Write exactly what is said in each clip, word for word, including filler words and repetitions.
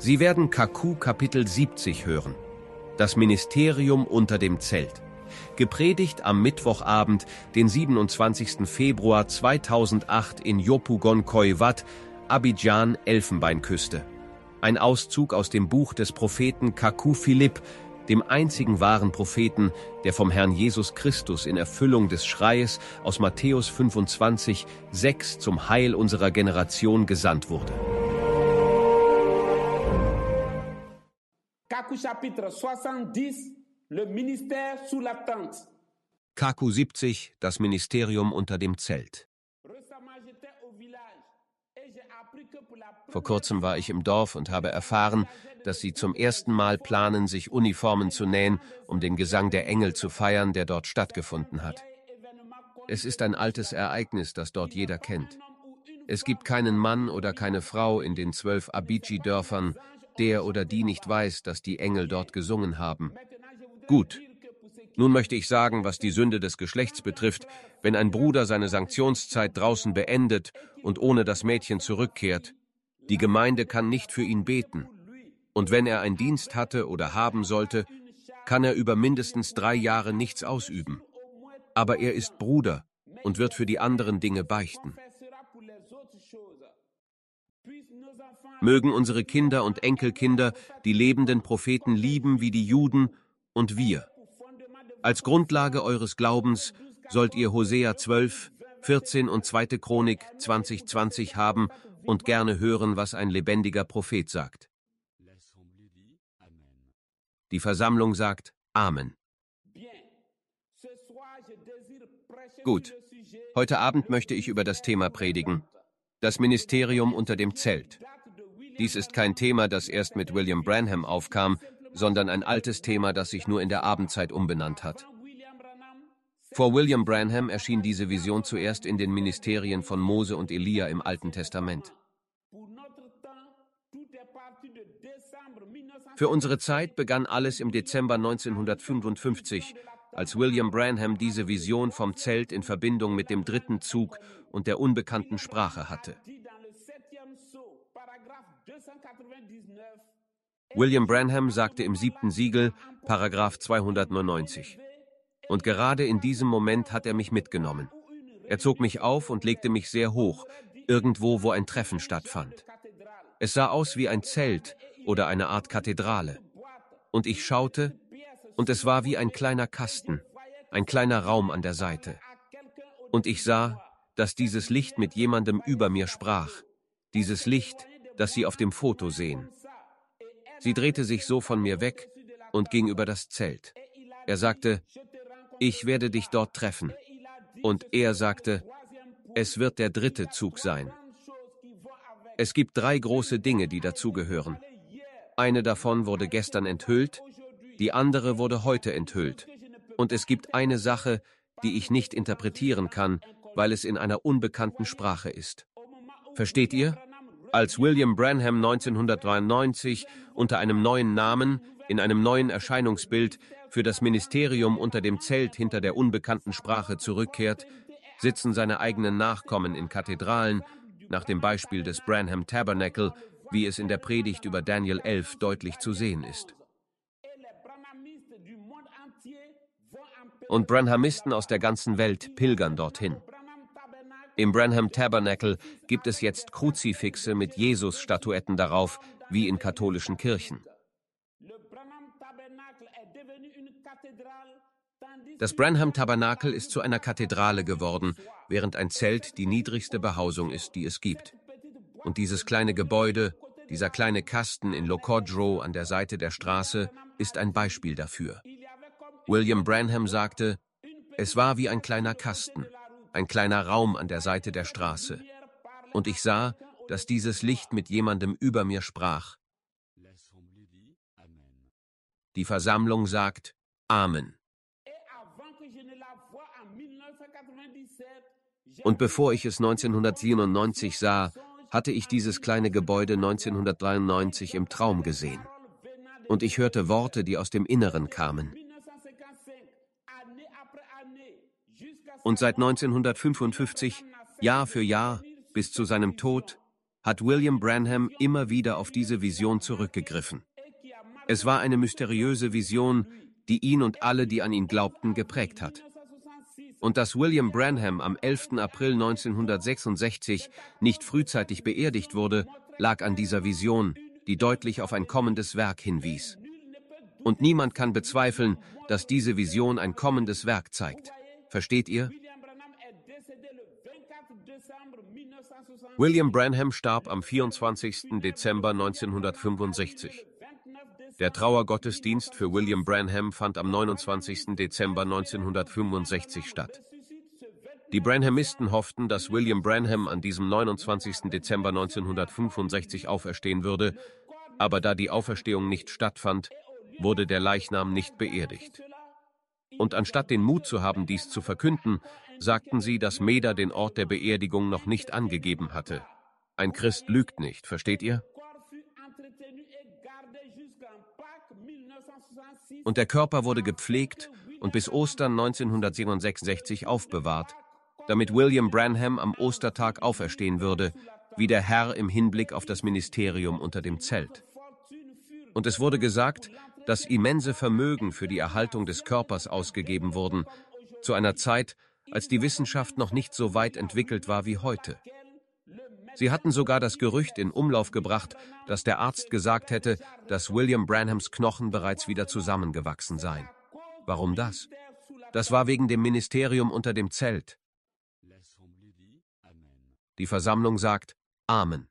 Sie werden Kaku Kapitel siebzig hören. Das Ministerium unter dem Zelt. Gepredigt am Mittwochabend, den siebenundzwanzigsten Februar zweitausendacht in Yopougon-Koï Wat, Abidjan, Elfenbeinküste. Ein Auszug aus dem Buch des Propheten Kaku Philipp, dem einzigen wahren Propheten, der vom Herrn Jesus Christus in Erfüllung des Schreies aus Matthäus fünfundzwanzig, sechs zum Heil unserer Generation gesandt wurde. Kaku Chapitre soixante-dix, le ministère sous la tente. Kaku siebzig, das Ministerium unter dem Zelt. Vor kurzem war ich im Dorf und habe erfahren, dass sie zum ersten Mal planen, sich Uniformen zu nähen, um den Gesang der Engel zu feiern, der dort stattgefunden hat. Es ist ein altes Ereignis, das dort jeder kennt. Es gibt keinen Mann oder keine Frau in den zwölf Abidji-Dörfern, der oder die nicht weiß, dass die Engel dort gesungen haben. Gut. Nun möchte ich sagen, was die Sünde des Geschlechts betrifft, wenn ein Bruder seine Sanktionszeit draußen beendet und ohne das Mädchen zurückkehrt, die Gemeinde kann nicht für ihn beten. Und wenn er einen Dienst hatte oder haben sollte, kann er über mindestens drei Jahre nichts ausüben. Aber er ist Bruder und wird für die anderen Dinge beichten. Mögen unsere Kinder und Enkelkinder die lebenden Propheten lieben wie die Juden und wir. Als Grundlage eures Glaubens sollt ihr Hosea zwölf, vierzehn und zweite Chronik zwanzig zwanzig haben und gerne hören, was ein lebendiger Prophet sagt. Die Versammlung sagt Amen. Gut, heute Abend möchte ich über das Thema predigen, das Ministerium unter dem Zelt. Dies ist kein Thema, das erst mit William Branham aufkam, sondern ein altes Thema, das sich nur in der Abendzeit umbenannt hat. Vor William Branham erschien diese Vision zuerst in den Ministerien von Mose und Elia im Alten Testament. Für unsere Zeit begann alles im Dezember neunzehnhundertfünfundfünfzig, als William Branham diese Vision vom Zelt in Verbindung mit dem dritten Zug und der unbekannten Sprache hatte. William Branham sagte im siebten Siegel, Paragraph zweihundertneunundneunzig. Und gerade in diesem Moment hat er mich mitgenommen. Er zog mich auf und legte mich sehr hoch, irgendwo, wo ein Treffen stattfand. Es sah aus wie ein Zelt oder eine Art Kathedrale. Und ich schaute, und es war wie ein kleiner Kasten, ein kleiner Raum an der Seite. Und ich sah, dass dieses Licht mit jemandem über mir sprach, dieses Licht, das Sie auf dem Foto sehen. Sie drehte sich so von mir weg und ging über das Zelt. Er sagte, ich werde dich dort treffen. Und er sagte, es wird der dritte Zug sein. Es gibt drei große Dinge, die dazugehören. Eine davon wurde gestern enthüllt, die andere wurde heute enthüllt. Und es gibt eine Sache, die ich nicht interpretieren kann, weil es in einer unbekannten Sprache ist. Versteht ihr? Als William Branham neunzehnhundertdreiundneunzig unter einem neuen Namen, in einem neuen Erscheinungsbild, für das Ministerium unter dem Zelt hinter der unbekannten Sprache zurückkehrt, sitzen seine eigenen Nachkommen in Kathedralen, nach dem Beispiel des Branham Tabernacle, wie es in der Predigt über Daniel elf deutlich zu sehen ist. Und Branhamisten aus der ganzen Welt pilgern dorthin. Im Branham Tabernacle gibt es jetzt Kruzifixe mit Jesus-Statuetten darauf, wie in katholischen Kirchen. Das Branham Tabernakel ist zu einer Kathedrale geworden, während ein Zelt die niedrigste Behausung ist, die es gibt. Und dieses kleine Gebäude, dieser kleine Kasten in Lokodro an der Seite der Straße, ist ein Beispiel dafür. William Branham sagte, es war wie ein kleiner Kasten, ein kleiner Raum an der Seite der Straße. Und ich sah, dass dieses Licht mit jemandem über mir sprach. Die Versammlung sagt Amen. Und bevor ich es neunzehnhundertsiebenundneunzig sah, hatte ich dieses kleine Gebäude neunzehnhundertdreiundneunzig im Traum gesehen. Und ich hörte Worte, die aus dem Inneren kamen. Und seit neunzehnhundertfünfundfünfzig, Jahr für Jahr, bis zu seinem Tod, hat William Branham immer wieder auf diese Vision zurückgegriffen. Es war eine mysteriöse Vision, die ihn und alle, die an ihn glaubten, geprägt hat. Und dass William Branham am elften April neunzehnhundertsechsundsechzig nicht frühzeitig beerdigt wurde, lag an dieser Vision, die deutlich auf ein kommendes Werk hinwies. Und niemand kann bezweifeln, dass diese Vision ein kommendes Werk zeigt. Versteht ihr? William Branham starb am vierundzwanzigsten Dezember neunzehnhundertfünfundsechzig. Der Trauergottesdienst für William Branham fand am neunundzwanzigsten Dezember neunzehnhundertfünfundsechzig statt. Die Branhamisten hofften, dass William Branham an diesem neunundzwanzigsten Dezember neunzehnhundertfünfundsechzig auferstehen würde, aber da die Auferstehung nicht stattfand, wurde der Leichnam nicht beerdigt. Und anstatt den Mut zu haben, dies zu verkünden, sagten sie, dass Meder den Ort der Beerdigung noch nicht angegeben hatte. Ein Christ lügt nicht, versteht ihr? Und der Körper wurde gepflegt und bis Ostern neunzehnhundertsiebenundsechzig aufbewahrt, damit William Branham am Ostertag auferstehen würde, wie der Herr im Hinblick auf das Ministerium unter dem Zelt. Und es wurde gesagt, dass immense Vermögen für die Erhaltung des Körpers ausgegeben wurden, zu einer Zeit, als die Wissenschaft noch nicht so weit entwickelt war wie heute. Sie hatten sogar das Gerücht in Umlauf gebracht, dass der Arzt gesagt hätte, dass William Branhams Knochen bereits wieder zusammengewachsen seien. Warum das? Das war wegen dem Ministerium unter dem Zelt. Die Versammlung sagt Amen.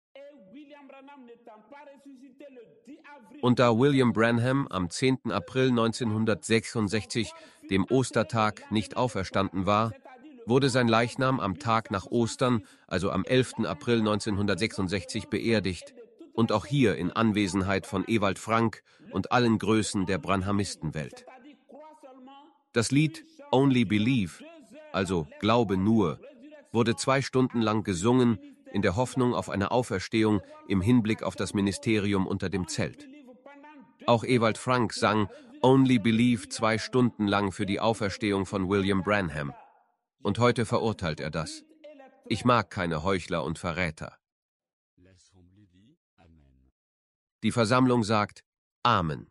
Und da William Branham am zehnten April neunzehnhundertsechsundsechzig, dem Ostertag, nicht auferstanden war, wurde sein Leichnam am Tag nach Ostern, also am elften April neunzehnhundertsechsundsechzig, beerdigt und auch hier in Anwesenheit von Ewald Frank und allen Größen der Branhamistenwelt. Das Lied Only Believe, also Glaube nur, wurde zwei Stunden lang gesungen, in der Hoffnung auf eine Auferstehung im Hinblick auf das Ministerium unter dem Zelt. Auch Ewald Frank sang Only Believe zwei Stunden lang für die Auferstehung von William Branham. Und heute verurteilt er das. Ich mag keine Heuchler und Verräter. Die Versammlung sagt Amen.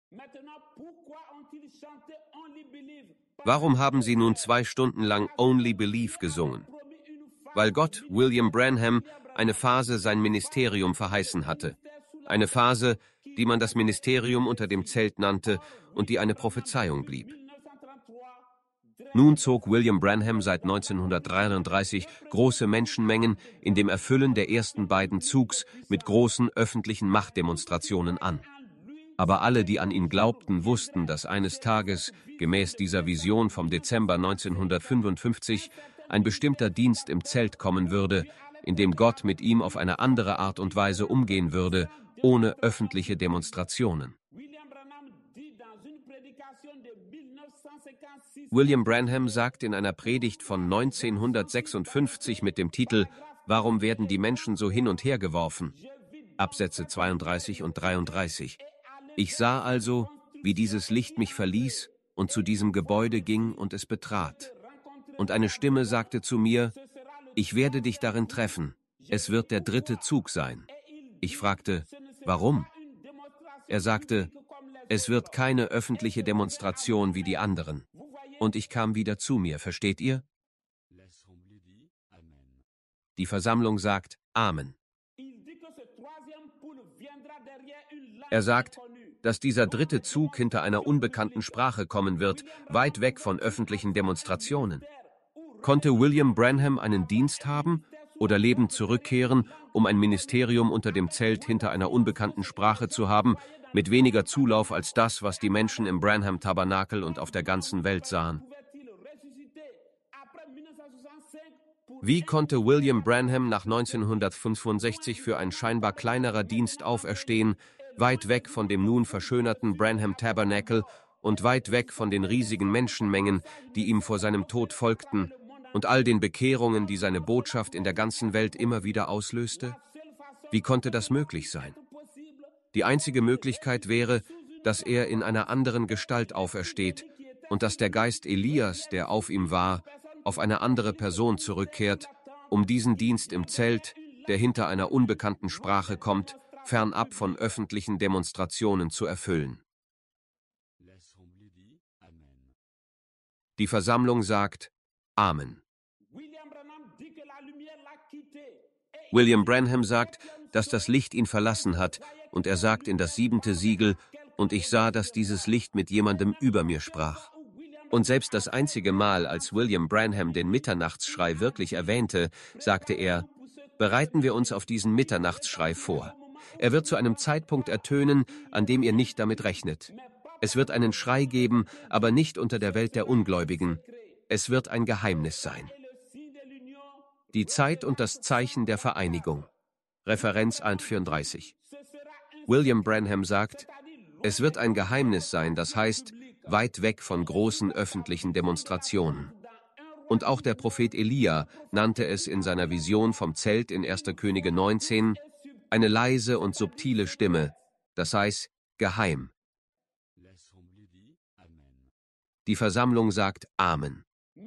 Warum haben sie nun zwei Stunden lang Only Believe gesungen? Weil Gott William Branham eine Phase sein Ministerium verheißen hatte. Eine Phase, die man das Ministerium unter dem Zelt nannte und die eine Prophezeiung blieb. Nun zog William Branham seit neunzehnhundertdreiunddreißig große Menschenmengen in dem Erfüllen der ersten beiden Zugs mit großen öffentlichen Machtdemonstrationen an. Aber alle, die an ihn glaubten, wussten, dass eines Tages, gemäß dieser Vision vom Dezember neunzehnhundertfünfundfünfzig, ein bestimmter Dienst im Zelt kommen würde, in dem Gott mit ihm auf eine andere Art und Weise umgehen würde, ohne öffentliche Demonstrationen. William Branham sagt in einer Predigt von neunzehnhundertsechsundfünfzig mit dem Titel »Warum werden die Menschen so hin und her geworfen?« Absätze zweiunddreißig und dreiunddreißig. Ich sah also, wie dieses Licht mich verließ und zu diesem Gebäude ging und es betrat. Und eine Stimme sagte zu mir, ich werde dich darin treffen, es wird der dritte Zug sein. Ich fragte, warum? Er sagte, es wird keine öffentliche Demonstration wie die anderen. Und ich kam wieder zu mir, versteht ihr? Die Versammlung sagt Amen. Er sagt, dass dieser dritte Zug hinter einer unbekannten Sprache kommen wird, weit weg von öffentlichen Demonstrationen. Konnte William Branham einen Dienst haben oder lebend zurückkehren, um ein Ministerium unter dem Zelt hinter einer unbekannten Sprache zu haben, mit weniger Zulauf als das, was die Menschen im Branham-Tabernakel und auf der ganzen Welt sahen? Wie konnte William Branham nach neunzehnhundertfünfundsechzig für ein scheinbar kleinerer Dienst auferstehen, weit weg von dem nun verschönerten Branham Tabernacle und weit weg von den riesigen Menschenmengen, die ihm vor seinem Tod folgten, und all den Bekehrungen, die seine Botschaft in der ganzen Welt immer wieder auslöste? Wie konnte das möglich sein? Die einzige Möglichkeit wäre, dass er in einer anderen Gestalt aufersteht und dass der Geist Elias, der auf ihm war, auf eine andere Person zurückkehrt, um diesen Dienst im Zelt, der hinter einer unbekannten Sprache kommt, fernab von öffentlichen Demonstrationen zu erfüllen. Die Versammlung sagt Amen. William Branham sagt, dass das Licht ihn verlassen hat, und er sagt in das siebente Siegel, und ich sah, dass dieses Licht mit jemandem über mir sprach. Und selbst das einzige Mal, als William Branham den Mitternachtsschrei wirklich erwähnte, sagte er, bereiten wir uns auf diesen Mitternachtsschrei vor. Er wird zu einem Zeitpunkt ertönen, an dem ihr nicht damit rechnet. Es wird einen Schrei geben, aber nicht unter der Welt der Ungläubigen. Es wird ein Geheimnis sein. Die Zeit und das Zeichen der Vereinigung. Referenz hundertvierunddreißig. William Branham sagt, es wird ein Geheimnis sein, das heißt, weit weg von großen öffentlichen Demonstrationen. Und auch der Prophet Elia nannte es in seiner Vision vom Zelt in erster Könige neunzehn eine leise und subtile Stimme, das heißt, geheim. Die Versammlung sagt Amen.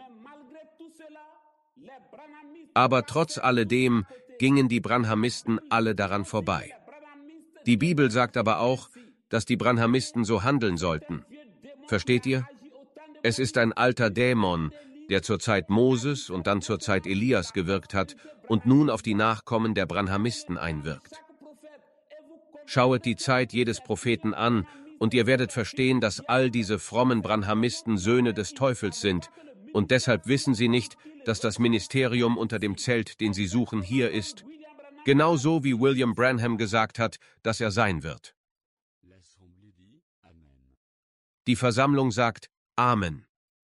Aber trotz alledem gingen die Branhamisten alle daran vorbei. Die Bibel sagt aber auch, dass die Branhamisten so handeln sollten. Versteht ihr? Es ist ein alter Dämon, der zur Zeit Moses und dann zur Zeit Elias gewirkt hat und nun auf die Nachkommen der Branhamisten einwirkt. Schauet die Zeit jedes Propheten an, und ihr werdet verstehen, dass all diese frommen Branhamisten Söhne des Teufels sind, und deshalb wissen sie nicht, dass das Ministerium unter dem Zelt, den sie suchen, hier ist, genauso wie William Branham gesagt hat, dass er sein wird. Die Versammlung sagt Amen.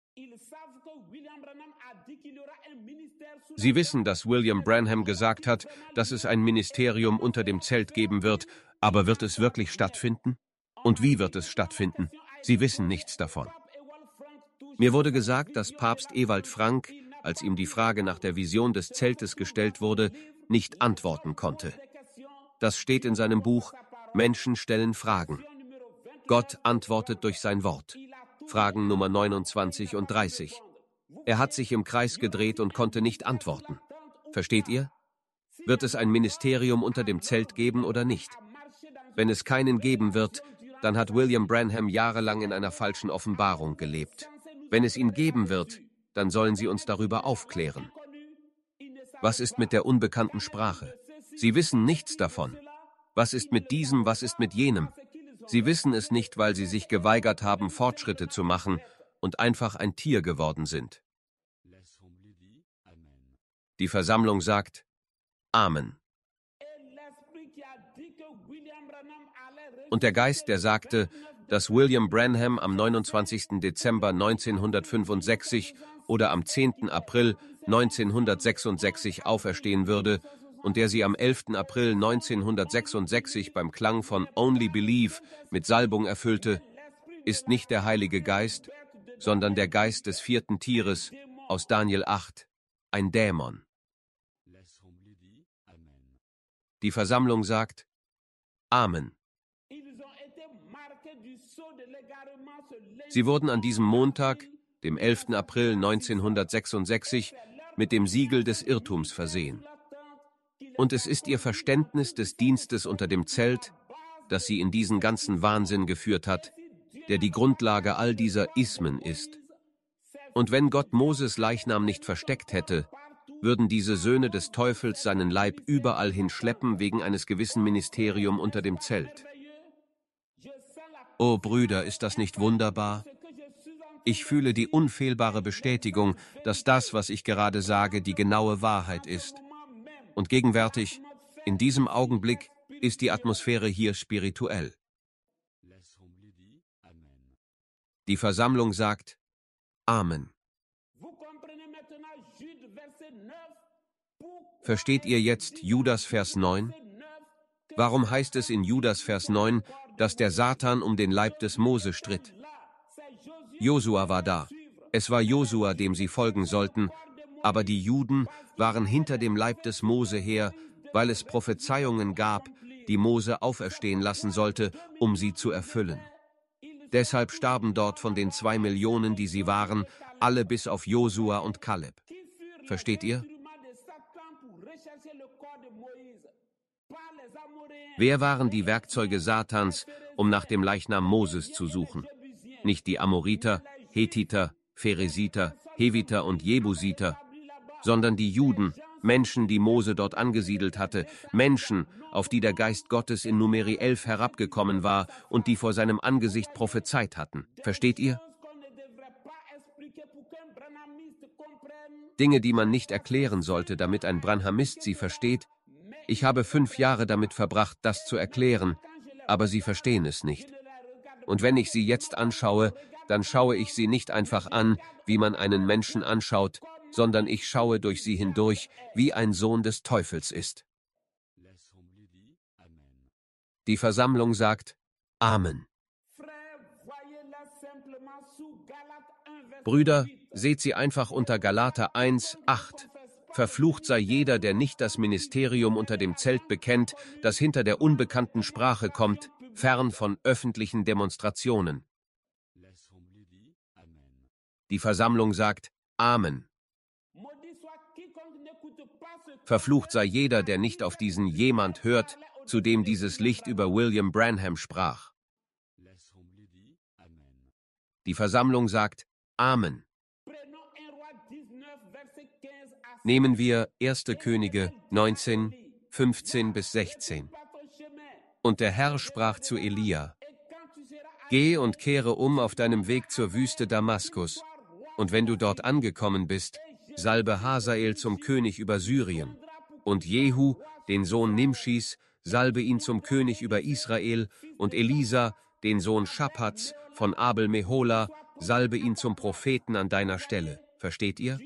Sie wissen, dass William Branham gesagt hat, dass es ein Ministerium unter dem Zelt geben wird, aber wird es wirklich stattfinden? Und wie wird es stattfinden? Sie wissen nichts davon. Mir wurde gesagt, dass Papst Ewald Frank, als ihm die Frage nach der Vision des Zeltes gestellt wurde, nicht antworten konnte. Das steht in seinem Buch Menschen stellen Fragen. Gott antwortet durch sein Wort. Fragen Nummer neunundzwanzig und dreißig. Er hat sich im Kreis gedreht und konnte nicht antworten. Versteht ihr? Wird es ein Ministerium unter dem Zelt geben oder nicht? Wenn es keinen geben wird, dann hat William Branham jahrelang in einer falschen Offenbarung gelebt. Wenn es ihn geben wird, dann sollen sie uns darüber aufklären. Was ist mit der unbekannten Sprache? Sie wissen nichts davon. Was ist mit diesem, was ist mit jenem? Sie wissen es nicht, weil sie sich geweigert haben, Fortschritte zu machen und einfach ein Tier geworden sind. Die Versammlung sagt Amen. Und der Geist, der sagte, dass William Branham am neunundzwanzigsten Dezember neunzehnhundertfünfundsechzig oder am zehnten April neunzehnhundertsechsundsechzig auferstehen würde und der sie am elften April neunzehnhundertsechsundsechzig beim Klang von Only Believe mit Salbung erfüllte, ist nicht der Heilige Geist, sondern der Geist des vierten Tieres aus Daniel acht, ein Dämon. Die Versammlung sagt Amen. Sie wurden an diesem Montag, dem elften April neunzehnhundertsechsundsechzig, mit dem Siegel des Irrtums versehen. Und es ist ihr Verständnis des Dienstes unter dem Zelt, das sie in diesen ganzen Wahnsinn geführt hat, der die Grundlage all dieser Ismen ist. Und wenn Gott Moses Leichnam nicht versteckt hätte, würden diese Söhne des Teufels seinen Leib überall hin schleppen wegen eines gewissen Ministerium unter dem Zelt. Oh Brüder, ist das nicht wunderbar? Ich fühle die unfehlbare Bestätigung, dass das, was ich gerade sage, die genaue Wahrheit ist. Und gegenwärtig, in diesem Augenblick, ist die Atmosphäre hier spirituell. Die Versammlung sagt Amen. Versteht ihr jetzt Judas Vers neun? Warum heißt es in Judas Vers neun, dass der Satan um den Leib des Mose stritt? Josua war da. Es war Josua, dem sie folgen sollten, aber die Juden waren hinter dem Leib des Mose her, weil es Prophezeiungen gab, die Mose auferstehen lassen sollte, um sie zu erfüllen. Deshalb starben dort von den zwei Millionen, die sie waren, alle bis auf Josua und Kaleb. Versteht ihr? Wer waren die Werkzeuge Satans, um nach dem Leichnam Moses zu suchen? Nicht die Amoriter, Hethiter, Pheresiter, Heviter und Jebusiter, sondern die Juden, Menschen, die Mose dort angesiedelt hatte, Menschen, auf die der Geist Gottes in Numeri elf herabgekommen war und die vor seinem Angesicht prophezeit hatten. Versteht ihr? Dinge, die man nicht erklären sollte, damit ein Branhamist sie versteht. Ich habe fünf Jahre damit verbracht, das zu erklären, aber sie verstehen es nicht. Und wenn ich sie jetzt anschaue, dann schaue ich sie nicht einfach an, wie man einen Menschen anschaut, sondern ich schaue durch sie hindurch, wie ein Sohn des Teufels ist. Die Versammlung sagt Amen. Brüder, seht sie einfach unter Galater eins, acht. Verflucht sei jeder, der nicht das Ministerium unter dem Zelt bekennt, das hinter der unbekannten Sprache kommt, fern von öffentlichen Demonstrationen. Die Versammlung sagt Amen. Verflucht sei jeder, der nicht auf diesen jemand hört, zu dem dieses Licht über William Branham sprach. Die Versammlung sagt Amen. Nehmen wir erste Könige neunzehn, fünfzehn bis sechzehn. Und der Herr sprach zu Elia: Geh und kehre um auf deinem Weg zur Wüste Damaskus, und wenn du dort angekommen bist, salbe Hasael zum König über Syrien, und Jehu, den Sohn Nimschis, salbe ihn zum König über Israel, und Elisa, den Sohn Schaphats von Abel Mehola, salbe ihn zum Propheten an deiner Stelle. Versteht ihr?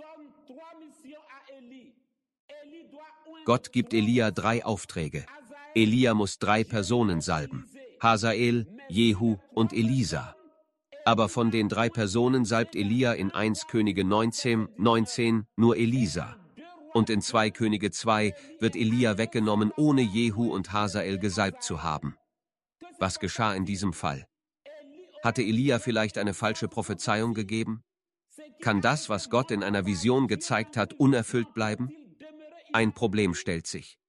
Gott gibt Elia drei Aufträge. Elia muss drei Personen salben: Hasael, Jehu und Elisa. Aber von den drei Personen salbt Elia in erster Könige neunzehn, neunzehn nur Elisa. Und in zweiter Könige zwei wird Elia weggenommen, ohne Jehu und Hasael gesalbt zu haben. Was geschah in diesem Fall? Hatte Elia vielleicht eine falsche Prophezeiung gegeben? Kann das, was Gott in einer Vision gezeigt hat, unerfüllt bleiben? Ein Problem stellt sich.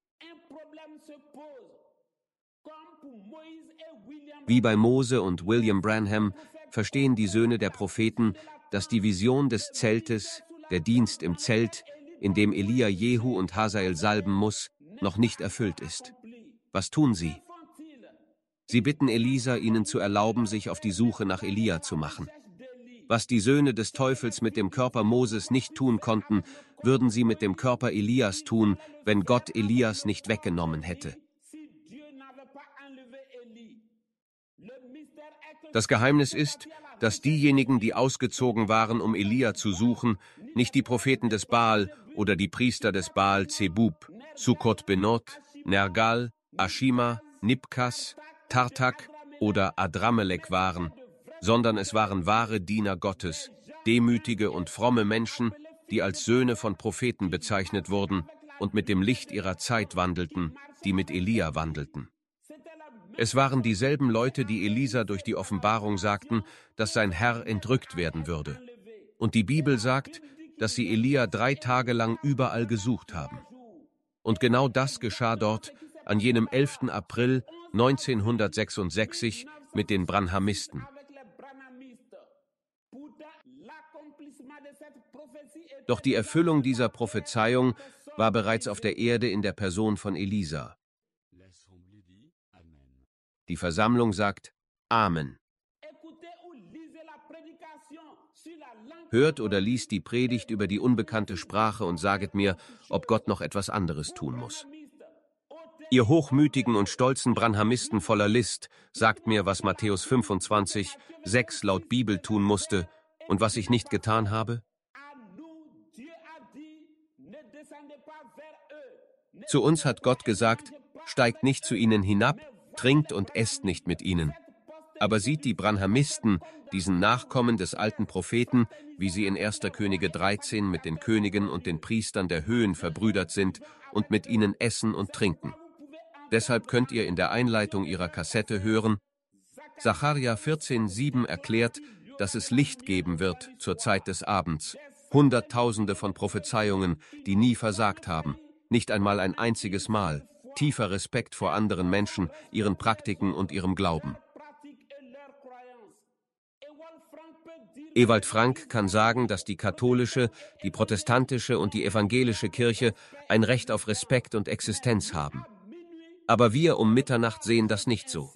Wie bei Mose und William Branham verstehen die Söhne der Propheten, dass die Vision des Zeltes, der Dienst im Zelt, in dem Elia Jehu und Hasael salben muss, noch nicht erfüllt ist. Was tun sie? Sie bitten Elisa, ihnen zu erlauben, sich auf die Suche nach Elia zu machen. Was die Söhne des Teufels mit dem Körper Moses nicht tun konnten, würden sie mit dem Körper Elias tun, wenn Gott Elias nicht weggenommen hätte. Das Geheimnis ist, dass diejenigen, die ausgezogen waren, um Elia zu suchen, nicht die Propheten des Baal oder die Priester des Baal Zebub, Sukkot Benot, Nergal, Ashima, Nibkas, Tartak oder Adramelek waren, sondern es waren wahre Diener Gottes, demütige und fromme Menschen, die als Söhne von Propheten bezeichnet wurden und mit dem Licht ihrer Zeit wandelten, die mit Elia wandelten. Es waren dieselben Leute, die Elisa durch die Offenbarung sagten, dass sein Herr entrückt werden würde. Und die Bibel sagt, dass sie Elia drei Tage lang überall gesucht haben. Und genau das geschah dort an jenem elften April neunzehnhundertsechsundsechzig mit den Branhamisten. Doch die Erfüllung dieser Prophezeiung war bereits auf der Erde in der Person von Elisa. Die Versammlung sagt Amen. Hört oder liest die Predigt über die unbekannte Sprache und saget mir, ob Gott noch etwas anderes tun muss. Ihr hochmütigen und stolzen Branhamisten voller List, sagt mir, was Matthäus fünfundzwanzig, sechs laut Bibel tun musste und was ich nicht getan habe? Zu uns hat Gott gesagt, steigt nicht zu ihnen hinab, trinkt und esst nicht mit ihnen. Aber sieht die Branhamisten, diesen Nachkommen des alten Propheten, wie sie in erster Könige dreizehn mit den Königen und den Priestern der Höhen verbrüdert sind und mit ihnen essen und trinken. Deshalb könnt ihr in der Einleitung ihrer Kassette hören, Sacharja vierzehn, sieben erklärt, dass es Licht geben wird zur Zeit des Abends. Hunderttausende von Prophezeiungen, die nie versagt haben, nicht einmal ein einziges Mal, tiefer Respekt vor anderen Menschen, ihren Praktiken und ihrem Glauben. Ewald Frank kann sagen, dass die katholische, die protestantische und die evangelische Kirche ein Recht auf Respekt und Existenz haben. Aber wir um Mitternacht sehen das nicht so.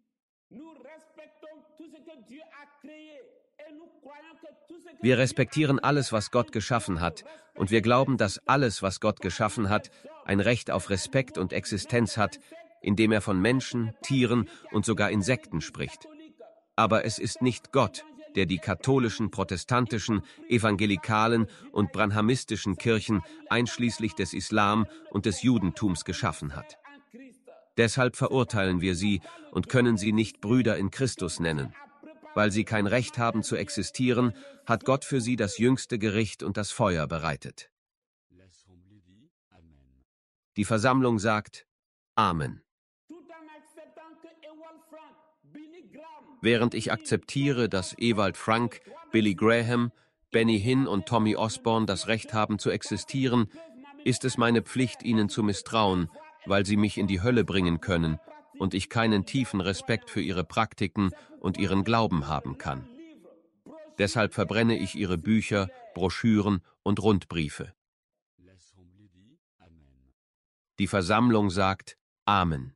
Wir respektieren alles, was Gott geschaffen hat, und wir glauben, dass alles, was Gott geschaffen hat, ein Recht auf Respekt und Existenz hat, indem er von Menschen, Tieren und sogar Insekten spricht. Aber es ist nicht Gott, der die katholischen, protestantischen, evangelikalen und branhamistischen Kirchen einschließlich des Islam und des Judentums geschaffen hat. Deshalb verurteilen wir sie und können sie nicht Brüder in Christus nennen. Weil sie kein Recht haben zu existieren, hat Gott für sie das jüngste Gericht und das Feuer bereitet. Die Versammlung sagt Amen. Während ich akzeptiere, dass Ewald Frank, Billy Graham, Benny Hinn und Tommy Osborne das Recht haben zu existieren, ist es meine Pflicht, ihnen zu misstrauen, weil sie mich in die Hölle bringen können und ich keinen tiefen Respekt für ihre Praktiken und ihren Glauben haben kann. Deshalb verbrenne ich ihre Bücher, Broschüren und Rundbriefe. Die Versammlung sagt Amen.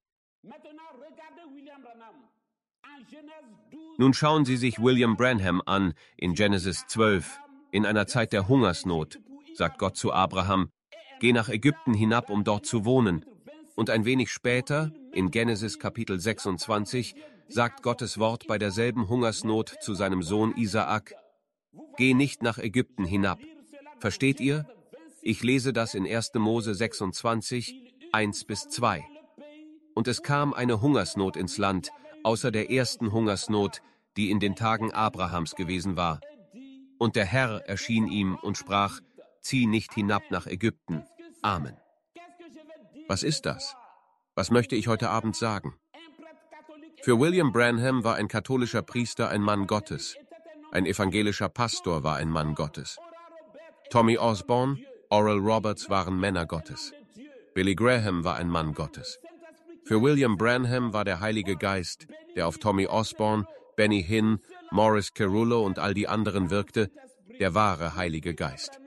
Nun schauen Sie sich William Branham an in Genesis zwölf. In einer Zeit der Hungersnot sagt Gott zu Abraham: Geh nach Ägypten hinab, um dort zu wohnen. Und ein wenig später, in Genesis Kapitel sechsundzwanzig, sagt Gottes Wort bei derselben Hungersnot zu seinem Sohn Isaak: Geh nicht nach Ägypten hinab. Versteht ihr? Ich lese das in erster Mose sechsundzwanzig, eins bis zwei. Und es kam eine Hungersnot ins Land, außer der ersten Hungersnot, die in den Tagen Abrahams gewesen war. Und der Herr erschien ihm und sprach: Zieh nicht hinab nach Ägypten. Amen. Was ist das? Was möchte ich heute Abend sagen? Für William Branham war ein katholischer Priester ein Mann Gottes. Ein evangelischer Pastor war ein Mann Gottes. Tommy Osborne, Oral Roberts waren Männer Gottes. Billy Graham war ein Mann Gottes. Für William Branham war der Heilige Geist, der auf Tommy Osborne, Benny Hinn, Morris Cerullo und all die anderen wirkte, der wahre Heilige Geist.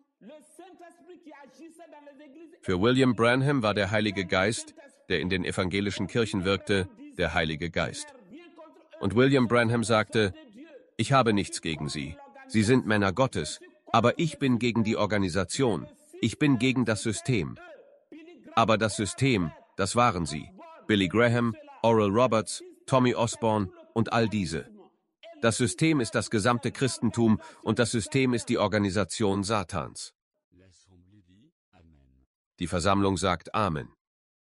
Für William Branham war der Heilige Geist, der in den evangelischen Kirchen wirkte, der Heilige Geist. Und William Branham sagte: Ich habe nichts gegen Sie. Sie sind Männer Gottes, aber ich bin gegen die Organisation. Ich bin gegen das System. Aber das System, das waren Sie. Billy Graham, Oral Roberts, Tommy Osborne und all diese. Das System ist das gesamte Christentum und das System ist die Organisation Satans. Die Versammlung sagt Amen.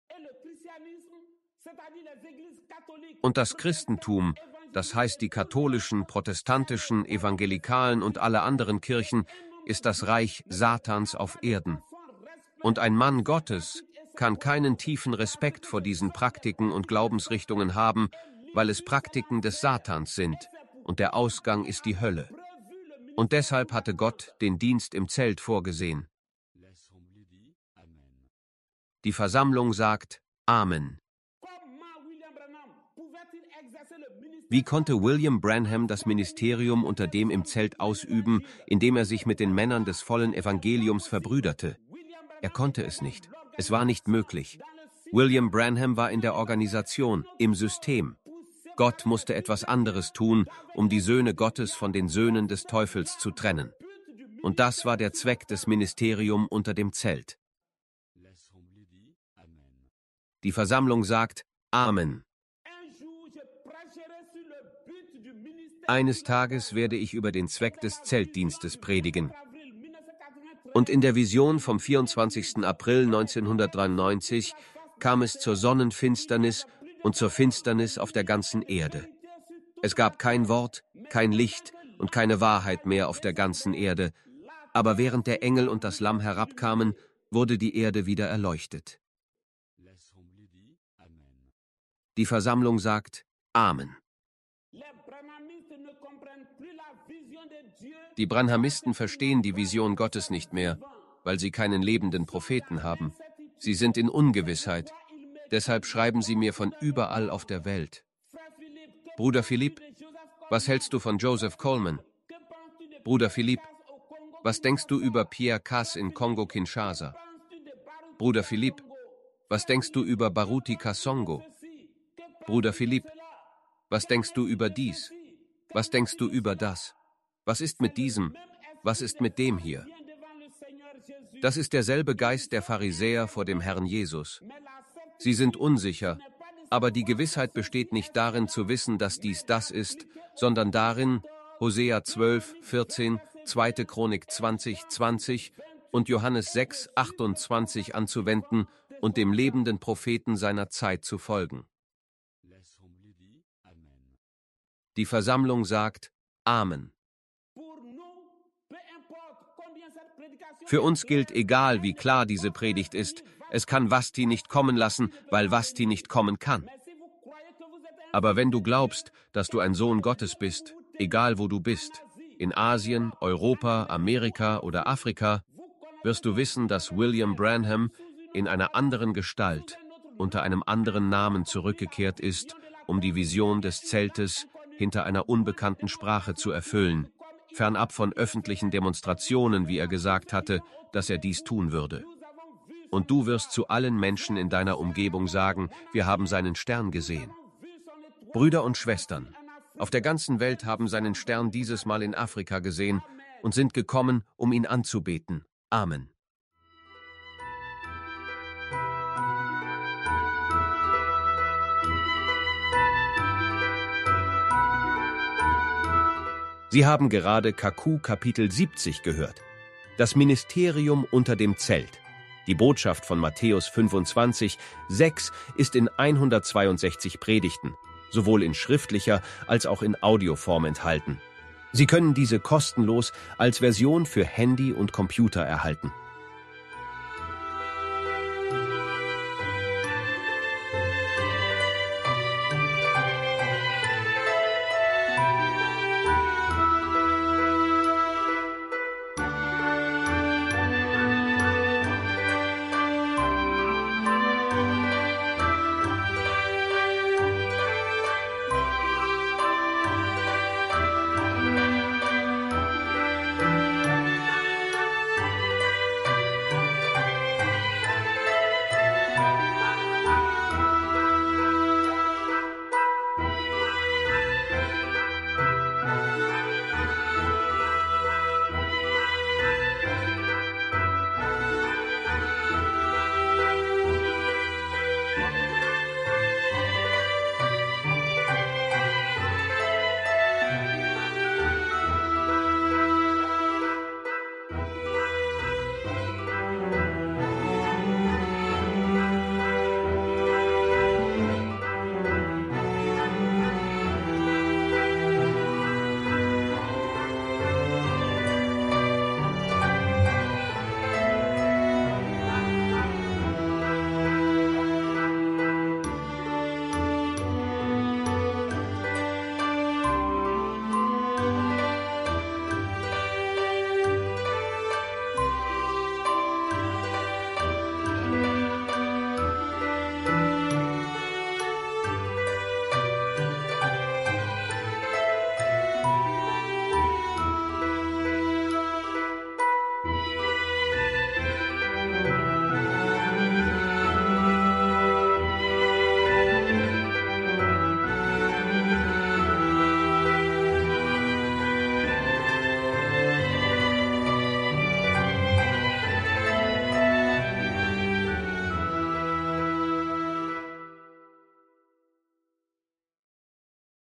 Und das Christentum, das heißt die katholischen, protestantischen, evangelikalen und alle anderen Kirchen, ist das Reich Satans auf Erden. Und ein Mann Gottes kann keinen tiefen Respekt vor diesen Praktiken und Glaubensrichtungen haben, weil es Praktiken des Satans sind, und der Ausgang ist die Hölle. Und deshalb hatte Gott den Dienst im Zelt vorgesehen. Die Versammlung sagt Amen. Wie konnte William Branham das Ministerium unter dem im Zelt ausüben, indem er sich mit den Männern des vollen Evangeliums verbrüderte? Er konnte es nicht. Es war nicht möglich. William Branham war in der Organisation, im System. Gott musste etwas anderes tun, um die Söhne Gottes von den Söhnen des Teufels zu trennen. Und das war der Zweck des Ministeriums unter dem Zelt. Die Versammlung sagt Amen. Eines Tages werde ich über den Zweck des Zeltdienstes predigen. Und in der Vision vom vierundzwanzigsten April neunzehnhundertdreiundneunzig kam es zur Sonnenfinsternis und zur Finsternis auf der ganzen Erde. Es gab kein Wort, kein Licht und keine Wahrheit mehr auf der ganzen Erde, aber während der Engel und das Lamm herabkamen, wurde die Erde wieder erleuchtet. Die Versammlung sagt Amen. Die Branhamisten verstehen die Vision Gottes nicht mehr, weil sie keinen lebenden Propheten haben. Sie sind in Ungewissheit. Deshalb schreiben sie mir von überall auf der Welt. Bruder Philipp, was hältst du von Joseph Coleman? Bruder Philipp, was denkst du über Pierre Kass in Kongo-Kinshasa? Bruder Philipp, was denkst du über Baruti Kasongo? Bruder Philipp, was denkst du über dies? Was denkst du über das? Was ist mit diesem? Was ist mit dem hier? Das ist derselbe Geist der Pharisäer vor dem Herrn Jesus. Sie sind unsicher, aber die Gewissheit besteht nicht darin zu wissen, dass dies das ist, sondern darin, Hosea zwölf, vierzehn, zweite Chronik zwanzig, zwanzig und Johannes sechs, achtundzwanzig anzuwenden und dem lebenden Propheten seiner Zeit zu folgen. Die Versammlung sagt Amen. Für uns gilt, egal wie klar diese Predigt ist, es kann Vasti nicht kommen lassen, weil Vasti nicht kommen kann. Aber wenn du glaubst, dass du ein Sohn Gottes bist, egal wo du bist, in Asien, Europa, Amerika oder Afrika, wirst du wissen, dass William Branham in einer anderen Gestalt, unter einem anderen Namen zurückgekehrt ist, um die Vision des Zeltes hinter einer unbekannten Sprache zu erfüllen, fernab von öffentlichen Demonstrationen, wie er gesagt hatte, dass er dies tun würde. Und du wirst zu allen Menschen in deiner Umgebung sagen, wir haben seinen Stern gesehen. Brüder und Schwestern, auf der ganzen Welt haben seinen Stern dieses Mal in Afrika gesehen und sind gekommen, um ihn anzubeten. Amen. Sie haben gerade Kaku Kapitel siebzig gehört. Das Ministerium unter dem Zelt. Die Botschaft von Matthäus fünfundzwanzig, sechs ist in hundertzweiundsechzig Predigten, sowohl in schriftlicher als auch in Audioform enthalten. Sie können diese kostenlos als Version für Handy und Computer erhalten.